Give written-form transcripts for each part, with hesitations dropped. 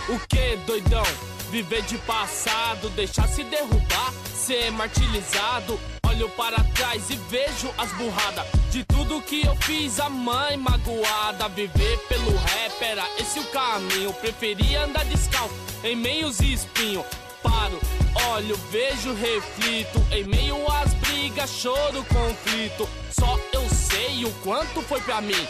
O que, doidão? Viver de passado, deixar se derrubar, ser martirizado. Olho para trás e vejo as burradas de tudo que eu fiz, a mãe magoada. Viver pelo rap era esse o caminho. Preferia andar descalço em meios e espinho. Paro, olho, vejo, reflito. Em meio às brigas, choro, conflito. Só eu sei o quanto foi pra mim.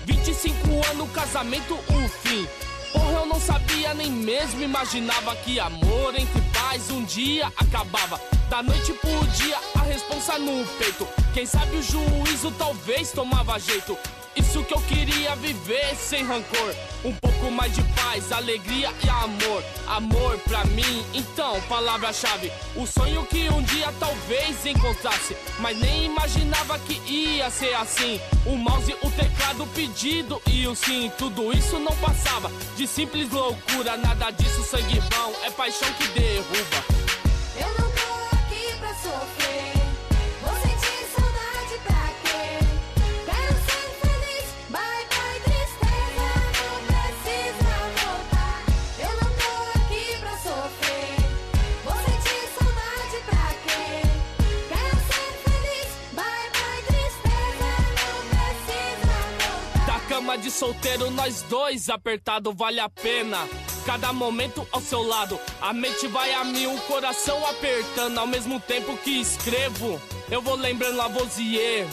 25 anos, casamento, o fim. Porra, eu não sabia, nem mesmo imaginava que amor entre pais um dia acabava. Da noite pro dia, a responsa no peito. Quem sabe o juízo talvez tomava jeito. Isso que eu queria viver sem rancor. Um pouco mais de paz, alegria e amor. Amor pra mim, então, palavra-chave. O sonho que um dia talvez encontrasse, mas nem imaginava que ia ser assim. O mouse, o teclado, o pedido e o sim. Tudo isso não passava de simples loucura. Nada disso, sangue vão, é paixão que derruba. Eu não tô aqui pra sofrer. Vou sentir saudade pra quê? Quero ser feliz, bye bye tristeza. Não precisa voltar. Eu não tô aqui pra sofrer. Vou sentir saudade pra quê? Quero ser feliz, bye bye tristeza. Não precisa voltar. Da cama de solteiro, nós dois apertado, vale a pena. Cada momento ao seu lado, a mente vai a mil, o coração apertando. Ao mesmo tempo que escrevo, eu vou lembrando Lavoisier.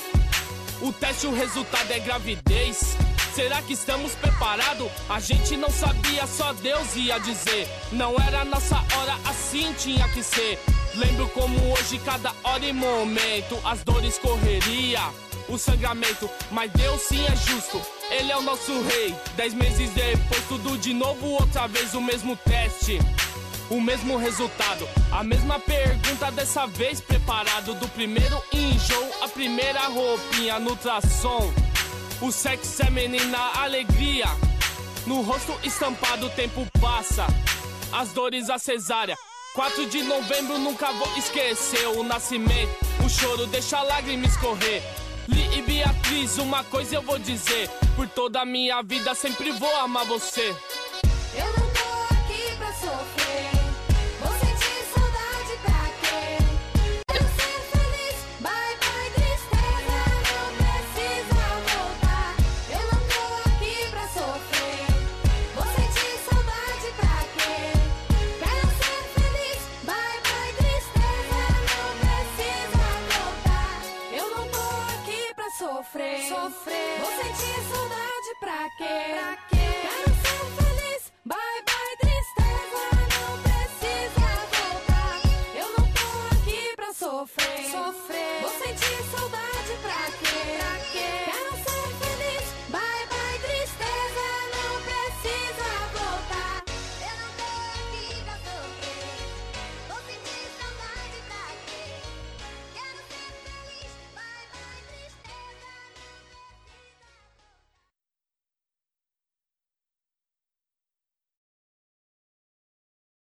O teste, o resultado é gravidez. Será que estamos preparados? A gente não sabia, só Deus ia dizer. Não era nossa hora, assim tinha que ser. Lembro como hoje, cada hora e momento, as dores, correria, o sangramento, mas Deus sim é justo, Ele é o nosso rei. 10 meses depois, tudo de novo, outra vez o mesmo teste, o mesmo resultado, a mesma pergunta, dessa vez preparado. Do primeiro enjoo, a primeira roupinha no ultrassom. O sexo é menina, alegria no rosto estampado, o tempo passa, as dores, a cesárea. 4 de novembro, nunca vou esquecer o nascimento, o choro deixa a lágrima escorrer. Li e Beatriz, uma coisa eu vou dizer: por toda a minha vida sempre vou amar você.